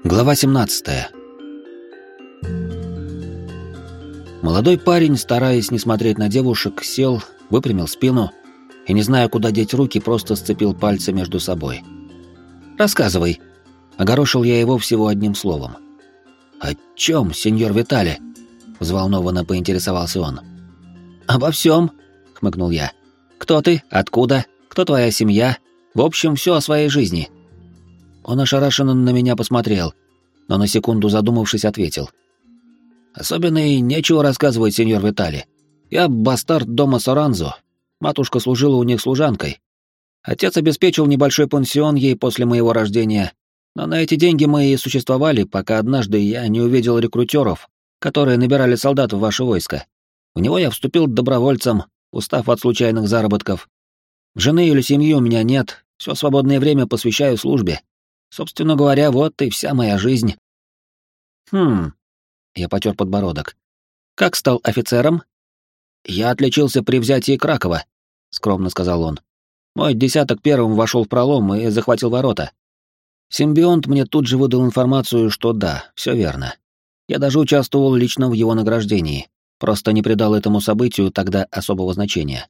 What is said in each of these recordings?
Глава 17. Молодой парень, стараясь не смотреть на девушек, сел, выпрямил спину и, не зная, куда деть руки, просто сцепил пальцы между собой. «Рассказывай», — огорошил я его всего одним словом. «О чем, сеньор Витали?» — взволнованно поинтересовался он. «Обо всем», — хмыкнул я. «Кто ты? Откуда? Кто твоя семья? В общем, все о своей жизни». Он ошарашенно на меня посмотрел, но на секунду задумавшись, ответил. «Особенно и нечего рассказывать, сеньор Витали. Я бастард дома Соранзо. Матушка служила у них служанкой. Отец обеспечил небольшой пансион ей после моего рождения, но на эти деньги мы и существовали, пока однажды я не увидел рекрутеров, которые набирали солдат в ваше войско. В него я вступил добровольцем, устав от случайных заработков. Жены или семьи у меня нет, все свободное время посвящаю службе. Собственно говоря, вот и вся моя жизнь». Я потер подбородок. «Как стал офицером?» «Я отличился при взятии Кракова», — скромно сказал он. «Мой десяток первым вошел в пролом и захватил ворота. Симбионт мне тут же выдал информацию, что да, все верно. Я даже участвовал лично в его награждении, просто не придал этому событию тогда особого значения».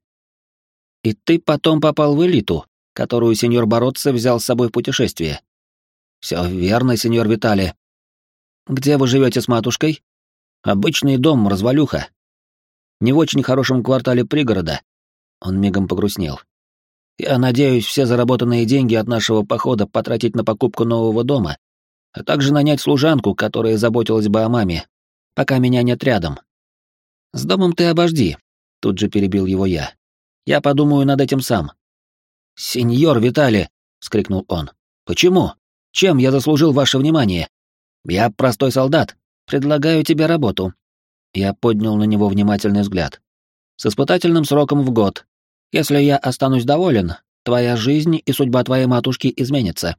«И ты потом попал в элиту, которую сеньор Боротце взял с собой в путешествие?» «Все верно, сеньор Витали». «Где вы живете с матушкой?» «Обычный дом, развалюха. Не в очень хорошем квартале пригорода». Он мигом погрустнел. «Я надеюсь все заработанные деньги от нашего похода потратить на покупку нового дома, а также нанять служанку, которая заботилась бы о маме, пока меня нет рядом». «С домом ты обожди», — тут же перебил его я. «Я подумаю над этим сам». «Сеньор Витали!» — вскрикнул он. «Почему? Чем я заслужил ваше внимание? Я простой солдат. Предлагаю тебе работу». Я поднял на него внимательный взгляд. «С испытательным сроком в год. Если я останусь доволен, твоя жизнь и судьба твоей матушки изменится».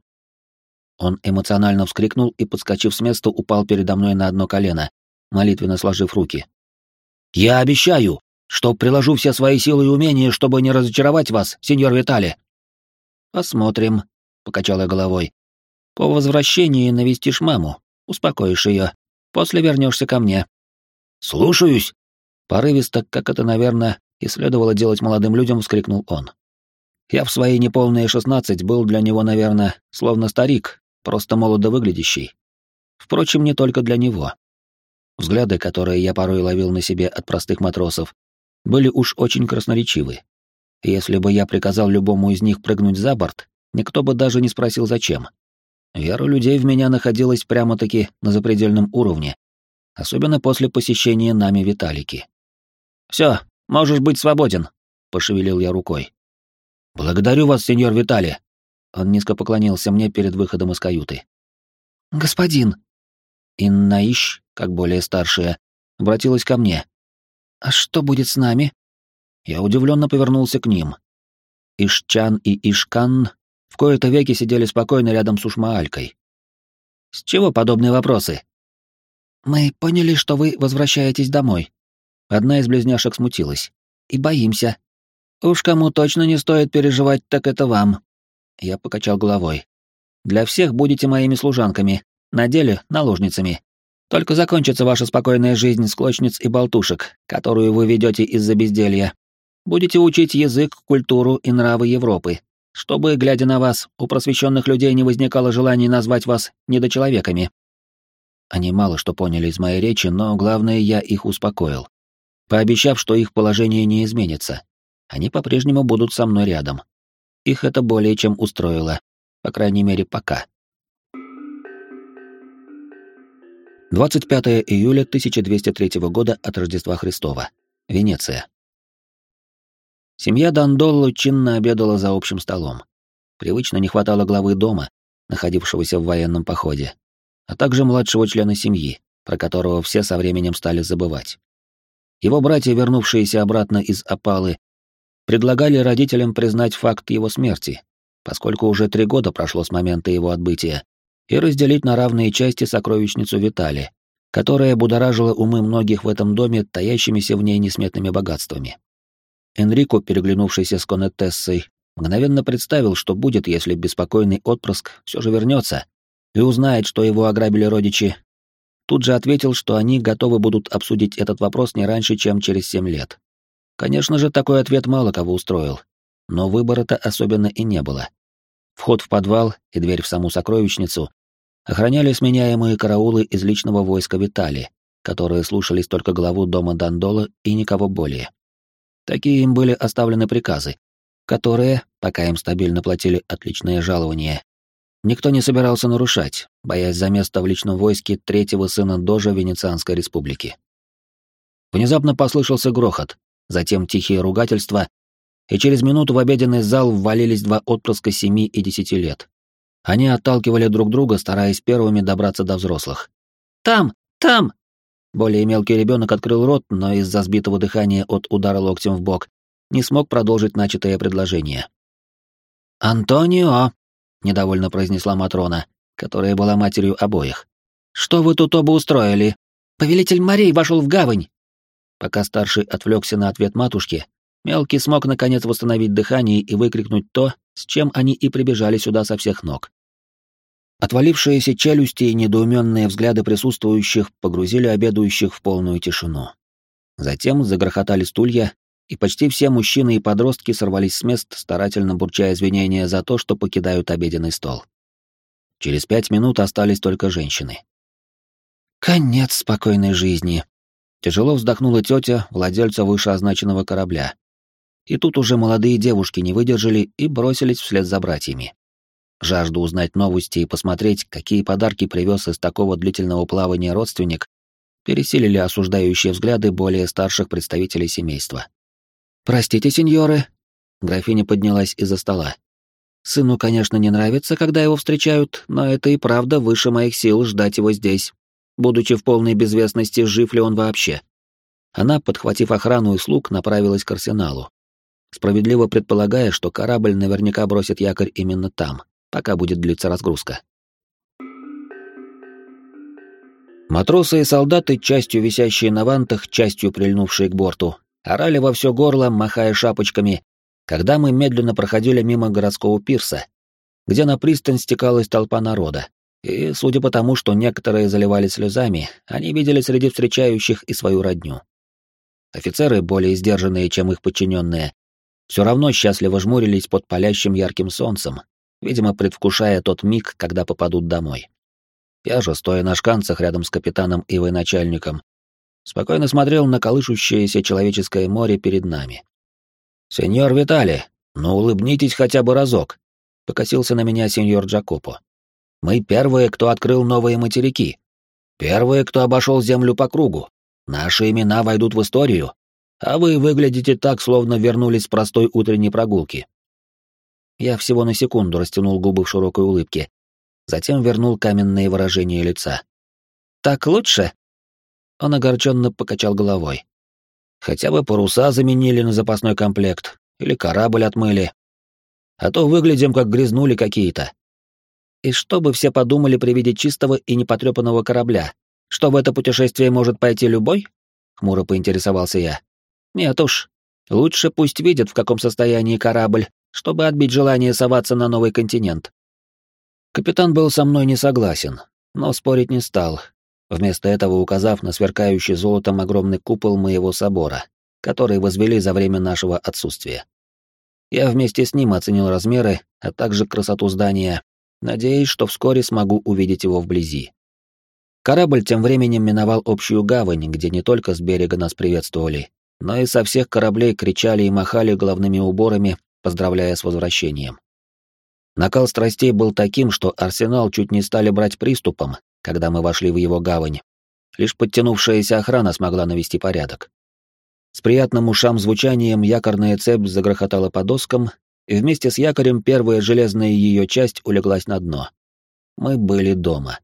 Он эмоционально вскрикнул и, подскочив с места, упал передо мной на одно колено, молитвенно сложив руки. «Я обещаю, что приложу все свои силы и умения, чтобы не разочаровать вас, сеньор Витали». «Посмотрим», — покачал я головой. «По возвращении навестишь маму, успокоишь ее. После вернешься ко мне». «Слушаюсь!» Порывисто, как это, наверное, и следовало делать молодым людям, вскрикнул он. Я в свои неполные 16 был для него, наверное, словно старик, просто молодо выглядящий. Впрочем, не только для него. Взгляды, которые я порой ловил на себе от простых матросов, были уж очень красноречивы. Если бы я приказал любому из них прыгнуть за борт, никто бы даже не спросил, зачем. Вера людей в меня находилась прямо-таки на запредельном уровне, особенно после посещения нами Виталики. «Все, можешь быть свободен», — пошевелил я рукой. «Благодарю вас, сеньор Витали». Он низко поклонился мне перед выходом из каюты. «Господин». Иннаиш, как более старшая, обратилась ко мне. «А что будет с нами?» Я удивленно повернулся к ним. Ишчан и Ишкан в кои-то веки сидели спокойно рядом с Ушмаалькой. «С чего подобные вопросы?» «Мы поняли, что вы возвращаетесь домой». Одна из близняшек смутилась. «И боимся. Уж кому точно не стоит переживать, так это вам». Я покачал головой. «Для всех будете моими служанками, на деле — наложницами. Только закончится ваша спокойная жизнь склочниц и болтушек, которую вы ведете из-за безделья. Будете учить язык, культуру и нравы Европы, чтобы, глядя на вас, у просвещенных людей не возникало желания назвать вас недочеловеками». Они мало что поняли из моей речи, но главное, я их успокоил, пообещав, что их положение не изменится. Они по-прежнему будут со мной рядом. Их это более чем устроило, по крайней мере, пока. 25 июля 1203 года от Рождества Христова. Венеция. Семья Дандолло чинно обедала за общим столом. Привычно не хватало главы дома, находившегося в военном походе, а также младшего члена семьи, про которого все со временем стали забывать. Его братья, вернувшиеся обратно из опалы, предлагали родителям признать факт его смерти, поскольку уже 3 года прошло с момента его отбытия, и разделить на равные части сокровищницу Витали, которая будоражила умы многих в этом доме таящимися в ней несметными богатствами. Энрико, переглянувшийся с Конеттессой, мгновенно представил, что будет, если беспокойный отпрыск все же вернется, и узнает, что его ограбили родичи, тут же ответил, что они готовы будут обсудить этот вопрос не раньше, чем через 7 лет. Конечно же, такой ответ мало кого устроил, но выбора-то особенно и не было. Вход в подвал и дверь в саму сокровищницу охраняли сменяемые караулы из личного войска Витали, которые слушались только главу дома Дандола и никого более. Такие им были оставлены приказы, которые, пока им стабильно платили отличное жалование, никто не собирался нарушать, боясь за место в личном войске третьего сына дожа Венецианской республики. Внезапно послышался грохот, затем тихие ругательства, и через минуту в обеденный зал ввалились два отпрыска 7 и 10 лет. Они отталкивали друг друга, стараясь первыми добраться до взрослых. «Там! Там!» Более мелкий ребенок открыл рот, но из-за сбитого дыхания от удара локтем в бок не смог продолжить начатое предложение. «Антонио!» — недовольно произнесла Матрона, которая была матерью обоих. «Что вы тут оба устроили? Повелитель морей вошел в гавань!» Пока старший отвлекся на ответ матушки, мелкий смог наконец восстановить дыхание и выкрикнуть то, с чем они и прибежали сюда со всех ног. Отвалившиеся челюсти и недоуменные взгляды присутствующих погрузили обедающих в полную тишину. Затем загрохотали стулья, и почти все мужчины и подростки сорвались с мест, старательно бурча извинения за то, что покидают обеденный стол. Через 5 минут остались только женщины. «Конец спокойной жизни», — тяжело вздохнула тетя владельца вышеозначенного корабля. И тут уже молодые девушки не выдержали и бросились вслед за братьями. Жажда узнать новости и посмотреть, какие подарки привез из такого длительного плавания родственник, пересилили осуждающие взгляды более старших представителей семейства. «Простите, сеньоры», — графиня поднялась из-за стола. «Сыну, конечно, не нравится, когда его встречают, но это и правда выше моих сил ждать его здесь, будучи в полной безвестности, жив ли он вообще». Она, подхватив охрану и слуг, направилась к арсеналу, справедливо предполагая, что корабль наверняка бросит якорь именно там, пока будет длиться разгрузка. Матросы и солдаты, частью висящие на вантах, частью прильнувшие к борту, орали во все горло, махая шапочками, когда мы медленно проходили мимо городского пирса, где на пристань стекалась толпа народа, и, судя по тому, что некоторые заливали слезами, они видели среди встречающих и свою родню. Офицеры, более сдержанные, чем их подчиненные, все равно счастливо жмурились под палящим ярким солнцем, видимо, предвкушая тот миг, когда попадут домой. Я же, стоя на шканцах рядом с капитаном и военачальником, спокойно смотрел на колышущееся человеческое море перед нами. «Сеньор Витали, ну улыбнитесь хотя бы разок», — покосился на меня сеньор Джакопо. «Мы первые, кто открыл новые материки. Первые, кто обошел Землю по кругу. Наши имена войдут в историю, а вы выглядите так, словно вернулись с простой утренней прогулки». Я всего на секунду растянул губы в широкой улыбке, затем вернул каменные выражения лица. «Так лучше?» Он огорченно покачал головой. «Хотя бы паруса заменили на запасной комплект, или корабль отмыли. А то выглядим, как грязнули какие-то». «И что бы все подумали при виде чистого и непотрепанного корабля? Что в это путешествие может пойти любой?» — хмуро поинтересовался я. «Нет уж, лучше пусть видят, в каком состоянии корабль, чтобы отбить желание соваться на новый континент». Капитан был со мной не согласен, но спорить не стал, вместо этого указав на сверкающий золотом огромный купол моего собора, который возвели за время нашего отсутствия. Я вместе с ним оценил размеры, а также красоту здания, надеясь, что вскоре смогу увидеть его вблизи. Корабль тем временем миновал общую гавань, где не только с берега нас приветствовали, но и со всех кораблей кричали и махали головными уборами, поздравляя с возвращением. Накал страстей был таким, что арсенал чуть не стали брать приступом, когда мы вошли в его гавань. Лишь подтянувшаяся охрана смогла навести порядок. С приятным ушам звучанием якорная цепь загрохотала по доскам, и вместе с якорем первая железная ее часть улеглась на дно. Мы были дома.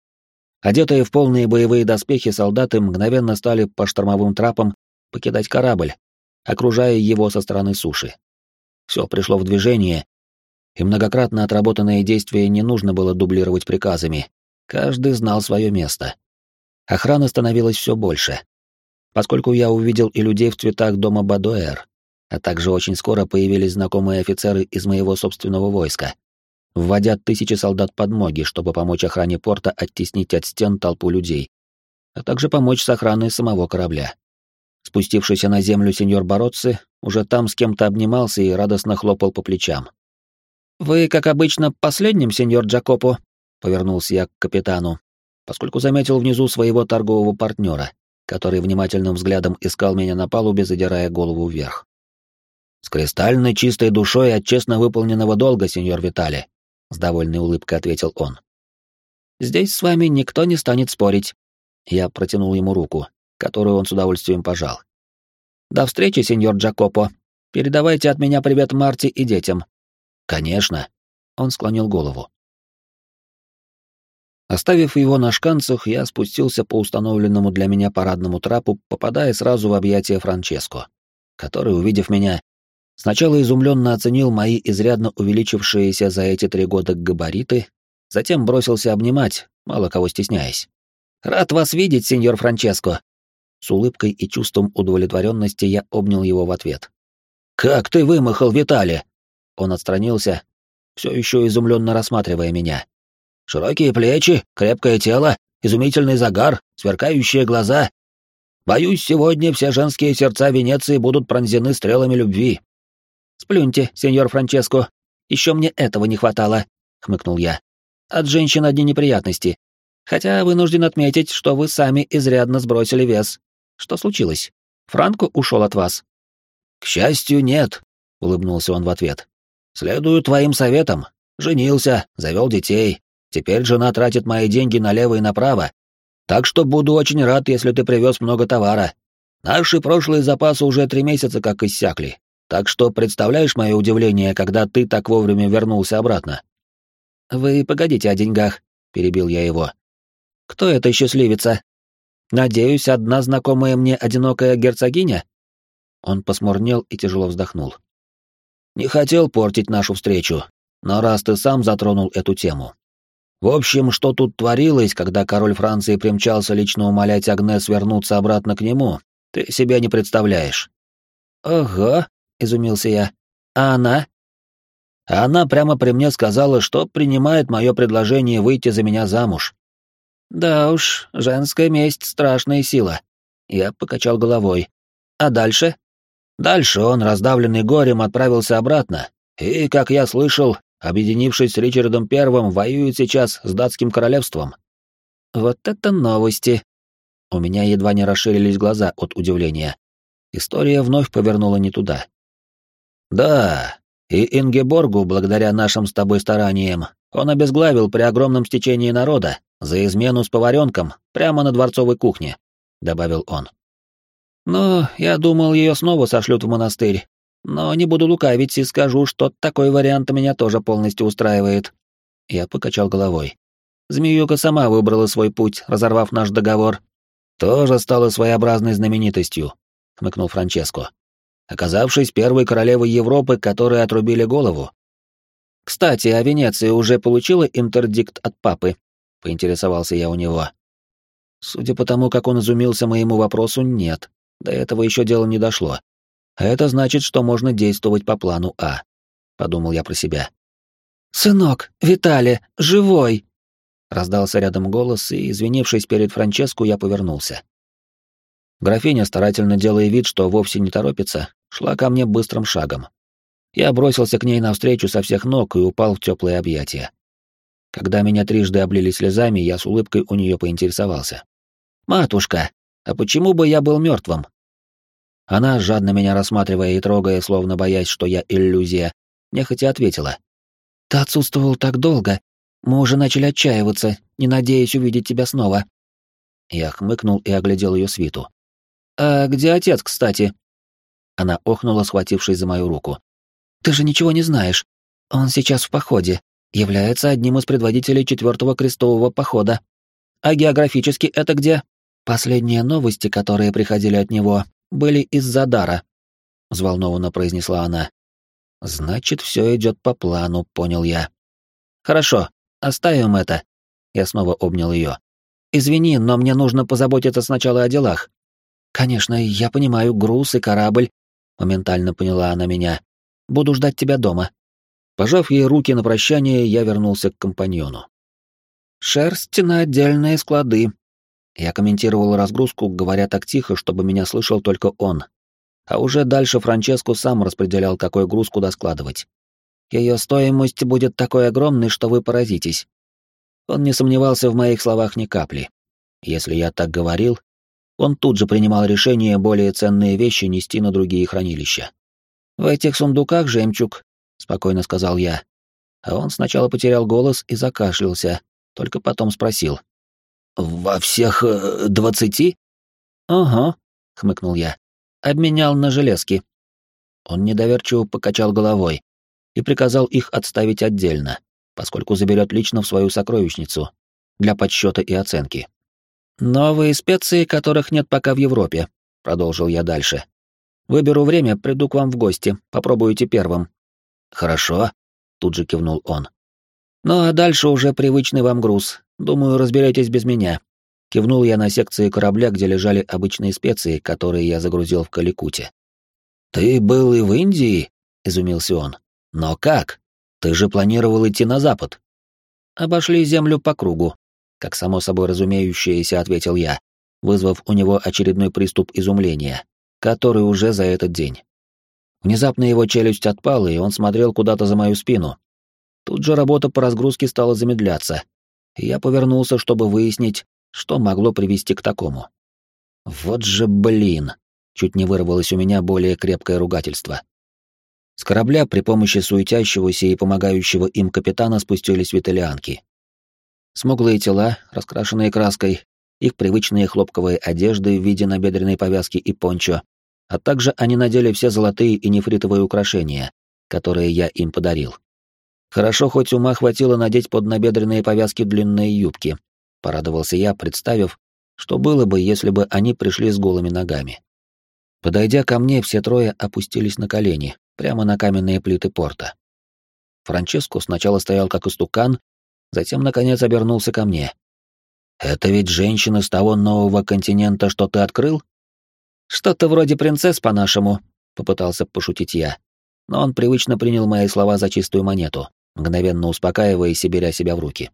Одетые в полные боевые доспехи солдаты мгновенно стали по штормовым трапам покидать корабль, окружая его со стороны суши. Все пришло в движение, и многократно отработанные действия не нужно было дублировать приказами. Каждый знал свое место. Охраны становилось все больше. Поскольку я увидел и людей в цветах дома Бадуэр, а также очень скоро появились знакомые офицеры из моего собственного войска. вводя тысячи солдат подмоги, чтобы помочь охране порта оттеснить от стен толпу людей, а также помочь с охраной самого корабля. Спустившийся на землю сеньор Бароцци уже там с кем-то обнимался и радостно хлопал по плечам. «Вы, как обычно, последним, сеньор Джакопо?» — повернулся я к капитану, поскольку заметил внизу своего торгового партнера, который внимательным взглядом искал меня на палубе, задирая голову вверх. «С кристальной чистой душой от честно выполненного долга, сеньор Витали», — с довольной улыбкой ответил он. «Здесь с вами никто не станет спорить». Я протянул ему руку, которую он с удовольствием пожал. «До встречи, сеньор Джакопо. Передавайте от меня привет Марти и детям». «Конечно», — он склонил голову. Оставив его на шканцах, я спустился по установленному для меня парадному трапу, попадая сразу в объятия Франческо, который, увидев меня, сначала изумленно оценил мои изрядно увеличившиеся за эти 3 года габариты, затем бросился обнимать, мало кого стесняясь. «Рад вас видеть, сеньор Франческо!» С улыбкой и чувством удовлетворенности я обнял его в ответ. «Как ты вымахал, Витали!» Он отстранился, все еще изумленно рассматривая меня. «Широкие плечи, крепкое тело, изумительный загар, сверкающие глаза. Боюсь, сегодня все женские сердца Венеции будут пронзены стрелами любви». «Сплюньте, сеньор Франческо, еще мне этого не хватало», — хмыкнул я. «От женщин одни неприятности. Хотя вынужден отметить, что вы сами изрядно сбросили вес. Что случилось? Франко ушел от вас?» «К счастью, нет», — улыбнулся он в ответ. «Следую твоим советам. Женился, завел детей. Теперь жена тратит мои деньги налево и направо. Так что буду очень рад, если ты привез много товара. Наши прошлые запасы уже 3 месяца как иссякли. Так что представляешь мое удивление, когда ты так вовремя вернулся обратно?» «Вы погодите о деньгах», — перебил я его. «Кто эта счастливица? Надеюсь, одна знакомая мне одинокая герцогиня?» Он посмурнел и тяжело вздохнул. «Не хотел портить нашу встречу, но раз ты сам затронул эту тему. В общем, что тут творилось, когда король Франции примчался лично умолять Агнес вернуться обратно к нему, ты себе не представляешь». «Ого», — изумился я. «А она?» «Она прямо при мне сказала, что принимает мое предложение выйти за меня замуж». «Да уж, женская месть — страшная сила». Я покачал головой. «А дальше?» Дальше он, раздавленный горем, отправился обратно, и, как я слышал, объединившись с Ричардом Первым, воюет сейчас с датским королевством. Вот это новости! У меня едва не расширились глаза от удивления. История вновь повернула не туда. Да, и Ингеборгу, благодаря нашим с тобой стараниям, он обезглавил при огромном стечении народа за измену с поваренком прямо на дворцовой кухне, — добавил он. «Ну, я думал, ее снова сошлют в монастырь. Но не буду лукавить и скажу, что такой вариант меня тоже полностью устраивает». Я покачал головой. Змеюка сама выбрала свой путь, разорвав наш договор. «Тоже стала своеобразной знаменитостью», — хмыкнул Франческо. «Оказавшись первой королевой Европы, которой отрубили голову». «Кстати, а Венеция уже получила интердикт от папы?» — поинтересовался я у него. Судя по тому, как он изумился моему вопросу, нет. До этого еще дело не дошло. А это значит, что можно действовать по плану А. Подумал я про себя. «Сынок, Витали, живой!» Раздался рядом голос, и, извинившись перед Франческо, я повернулся. Графиня, старательно делая вид, что вовсе не торопится, шла ко мне быстрым шагом. Я бросился к ней навстречу со всех ног и упал в теплые объятия. Когда меня трижды облили слезами, я с улыбкой у нее поинтересовался. «Матушка, а почему бы я был мертвым?» Она, жадно меня рассматривая и трогая, словно боясь, что я иллюзия, нехотя ответила. «Ты отсутствовал так долго. Мы уже начали отчаиваться, не надеясь увидеть тебя снова». Я хмыкнул и оглядел ее свиту. «А где отец, кстати?» Она охнула, схватившись за мою руку. «Ты же ничего не знаешь. Он сейчас в походе, является одним из предводителей 4-го крестового похода. А географически это где?» «Последние новости, которые приходили от него, были из-за дара», — взволнованно произнесла она. «Значит, все идет по плану», — понял я. «Хорошо, оставим это». Я снова обнял ее. «Извини, но мне нужно позаботиться сначала о делах». «Конечно, я понимаю, груз и корабль», — моментально поняла она меня. «Буду ждать тебя дома». Пожав ей руки на прощание, я вернулся к компаньону. «Шерсть на отдельные склады». Я комментировал разгрузку, говоря так тихо, чтобы меня слышал только он. А уже дальше Франческо сам распределял, какой груз куда складывать. Ее стоимость будет такой огромной, что вы поразитесь. Он не сомневался в моих словах ни капли. Если я так говорил, он тут же принимал решение более ценные вещи нести на другие хранилища. «В этих сундуках жемчуг», — спокойно сказал я. А он сначала потерял голос и закашлялся, только потом спросил. «Во всех 20?» «Ага», — хмыкнул я. «Обменял на железки». Он недоверчиво покачал головой и приказал их отставить отдельно, поскольку заберет лично в свою сокровищницу для подсчета и оценки. «Новые специи, которых нет пока в Европе», — продолжил я дальше. «Выберу время, приду к вам в гости, попробуйте первым». «Хорошо», — тут же кивнул он. «Ну а дальше уже привычный вам груз. Думаю, разберетесь без меня». Кивнул я на секции корабля, где лежали обычные специи, которые я загрузил в Каликуте. «Ты был и в Индии?» — изумился он. «Но как? Ты же планировал идти на запад». «Обошли землю по кругу», — как само собой разумеющееся ответил я, вызвав у него очередной приступ изумления, который уже за этот день. Внезапно его челюсть отпала, и он смотрел куда-то за мою спину. Тут же работа по разгрузке стала замедляться, и я повернулся, чтобы выяснить, что могло привести к такому. Вот же блин! Чуть не вырвалось у меня более крепкое ругательство. С корабля при помощи суетящегося и помогающего им капитана спустились виталианки. Смуглые тела, раскрашенные краской, их привычные хлопковые одежды в виде набедренной повязки и пончо, а также они надели все золотые и нефритовые украшения, которые я им подарил. Хорошо, хоть ума хватило надеть под набедренные повязки длинные юбки. Порадовался я, представив, что было бы, если бы они пришли с голыми ногами. Подойдя ко мне, все трое опустились на колени, прямо на каменные плиты порта. Франческо сначала стоял как истукан, затем, наконец, обернулся ко мне. «Это ведь женщина с того нового континента, что ты открыл?» «Что-то вроде принцесс, по-нашему», — попытался пошутить я. Но он привычно принял мои слова за чистую монету, мгновенно успокаиваясь и беря себя в руки.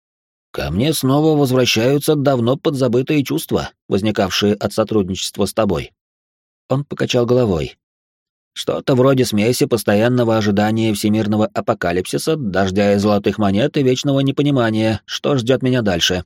«Ко мне снова возвращаются давно подзабытые чувства, возникавшие от сотрудничества с тобой». Он покачал головой. «Что-то вроде смеси постоянного ожидания всемирного апокалипсиса, дождя из золотых монет и вечного непонимания, что ждет меня дальше».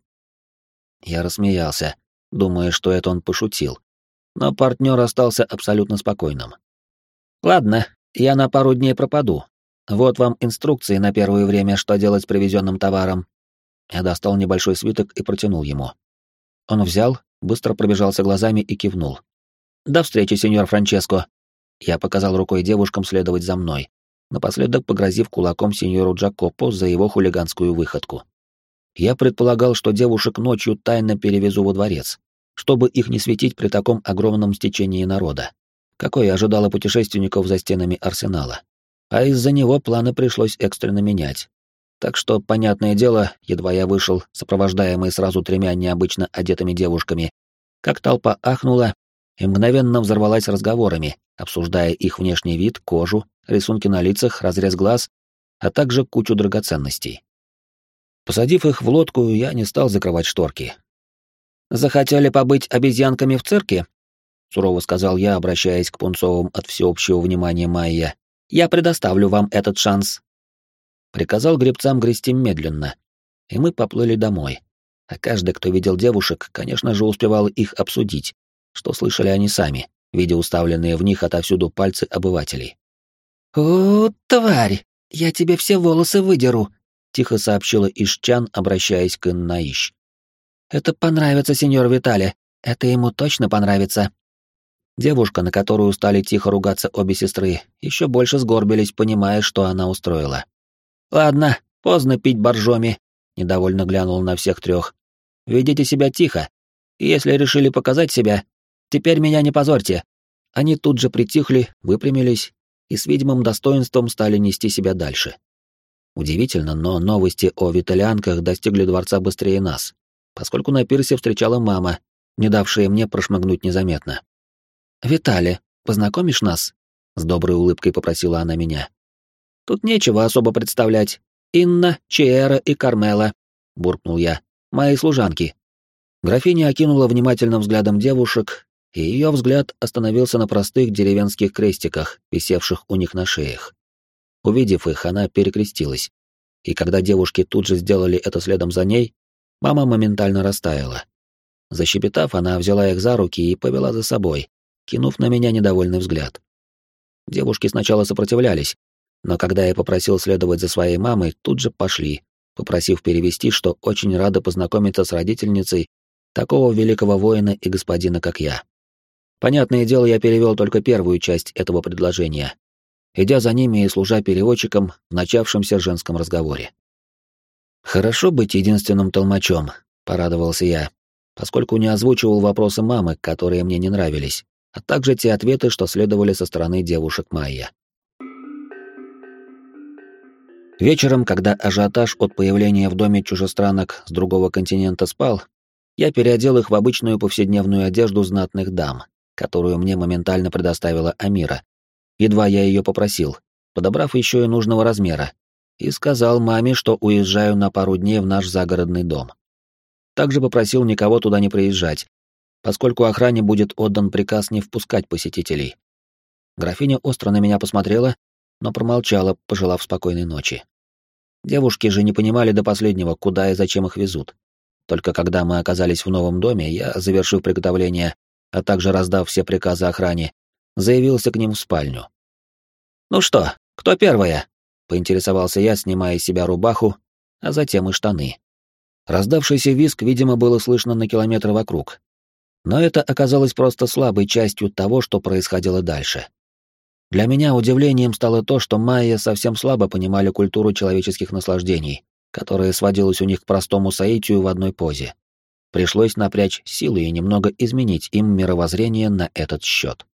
Я рассмеялся, думая, что это он пошутил, но партнер остался абсолютно спокойным. «Ладно, я на пару дней пропаду. Вот вам инструкции на первое время, что делать с привезенным товаром». Я достал небольшой свиток и протянул ему. Он взял, быстро пробежался глазами и кивнул. «До встречи, сеньор Франческо». Я показал рукой девушкам следовать за мной, напоследок погрозив кулаком сеньору Джакопо за его хулиганскую выходку. Я предполагал, что девушек ночью тайно перевезу во дворец, чтобы их не светить при таком огромном стечении народа, какое ожидало путешественников за стенами арсенала. А из-за него планы пришлось экстренно менять. Так что, понятное дело, едва я вышел, сопровождаемый сразу 3 необычно одетыми девушками, как толпа ахнула и мгновенно взорвалась разговорами, обсуждая их внешний вид, кожу, рисунки на лицах, разрез глаз, а также кучу драгоценностей. Посадив их в лодку, я не стал закрывать шторки. «Захотели побыть обезьянками в цирке?» — сурово сказал я, обращаясь к пунцовым от всеобщего внимания Майя. «Я предоставлю вам этот шанс». Приказал гребцам грести медленно, и мы поплыли домой. А каждый, кто видел девушек, конечно же, успевал их обсудить, что слышали они сами, видя уставленные в них отовсюду пальцы обывателей. «О, тварь! Я тебе все волосы выдеру!» — тихо сообщила Ишчан, обращаясь к Иннаиш. «Это понравится, сеньор Витале. Это ему точно понравится». Девушка, на которую стали тихо ругаться обе сестры, еще больше сгорбились, понимая, что она устроила. «Ладно, поздно пить боржоми», — недовольно глянул на всех 3. «Ведите себя тихо. И если решили показать себя, теперь меня не позорьте». Они тут же притихли, выпрямились и с видимым достоинством стали нести себя дальше. Удивительно, но новости о виталианках достигли дворца быстрее нас, поскольку на пирсе встречала мама, не давшая мне прошмыгнуть незаметно. «Витале, познакомишь нас?» — с доброй улыбкой попросила она меня. Тут нечего особо представлять. Инна, Чиэра и Кармела, буркнул я. Мои служанки. Графиня окинула внимательным взглядом девушек, и ее взгляд остановился на простых деревенских крестиках, висевших у них на шеях. Увидев их, она перекрестилась. И когда девушки тут же сделали это следом за ней, мама моментально растаяла. Защебетав, она взяла их за руки и повела за собой, кинув на меня недовольный взгляд. Девушки сначала сопротивлялись, но когда я попросил следовать за своей мамой, тут же пошли, попросив перевести, что очень рада познакомиться с родительницей такого великого воина и господина, как я. Понятное дело, я перевел только первую часть этого предложения, идя за ними и служа переводчиком в начавшемся женском разговоре. «Хорошо быть единственным толмачом», — порадовался я, поскольку не озвучивал вопросы мамы, которые мне не нравились, а также те ответы, что следовали со стороны девушек Майя. Вечером, когда ажиотаж от появления в доме чужестранок с другого континента спал, я переодел их в обычную повседневную одежду знатных дам, которую мне моментально предоставила Амира. Едва я ее попросил, подобрав еще и нужного размера, и сказал маме, что уезжаю на пару дней в наш загородный дом. Также попросил никого туда не приезжать, поскольку охране будет отдан приказ не впускать посетителей. Графиня остро на меня посмотрела, но промолчала, пожелав спокойной ночи. Девушки же не понимали до последнего, куда и зачем их везут. Только когда мы оказались в новом доме, я, завершив приготовление, а также раздав все приказы охране, заявился к ним в спальню. «Ну что, кто первая?» — поинтересовался я, снимая с себя рубаху, а затем и штаны. Раздавшийся визг, видимо, было слышно на километры вокруг. Но это оказалось просто слабой частью того, что происходило дальше. Для меня удивлением стало то, что майя совсем слабо понимали культуру человеческих наслаждений, которая сводилась у них к простому соитию в одной позе. Пришлось напрячь силы и немного изменить им мировоззрение на этот счет.